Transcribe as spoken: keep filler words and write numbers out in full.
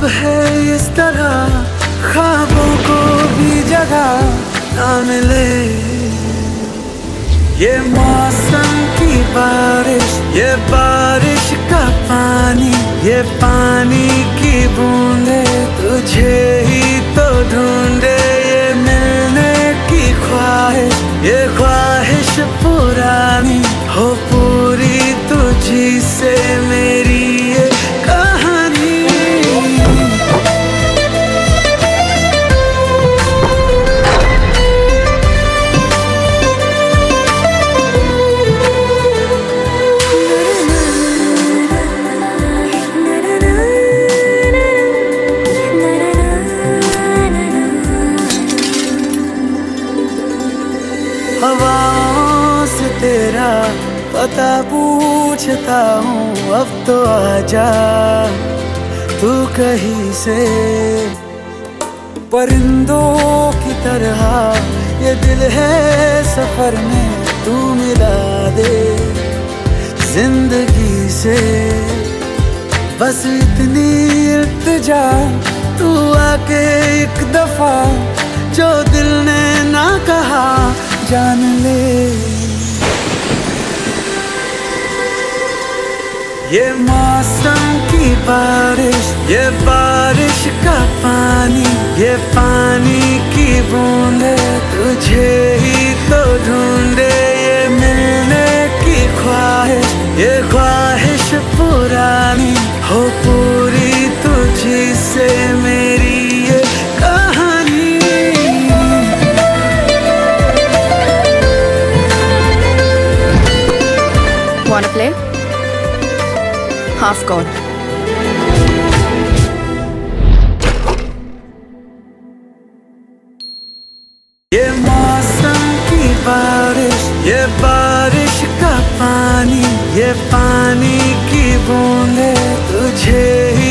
अब है इस तरह ख्वाबों को भी जगह ना मिले। ये मौसम की बारिश, ये बारिश का पानी, ये पानी की बूंदे तुझे ही तो ढूंढे। ये मिलने की ख्वाहिश, ये ख्वाहिश पुरानी हो पूरी तुझी से मेरी ये कहानी। हवाओं से तेरा पता पूछता हूँ, अब तो आजा तू कहीं से। परिंदों की तरह ये दिल है सफर में, तू मिला दे जिंदगी से। बस इतनी इल्तिजा तू आके एक दफा जो दिल ने ना कहा जान ले। ये मौसम की बारिश, ये बारिश का पानी, ये पानी की बूंदे तुझे ही तो ढूंढे। ये मिलने की ख्वाहिश, ये ख्वाहिश पुरानी हो पूरी तुझी से मेरी ये कहानी। Wanna play? Half gone. ये मौसम की बारिश, ये बारिश का पानी, ये पानी की बूंदे तुझे ही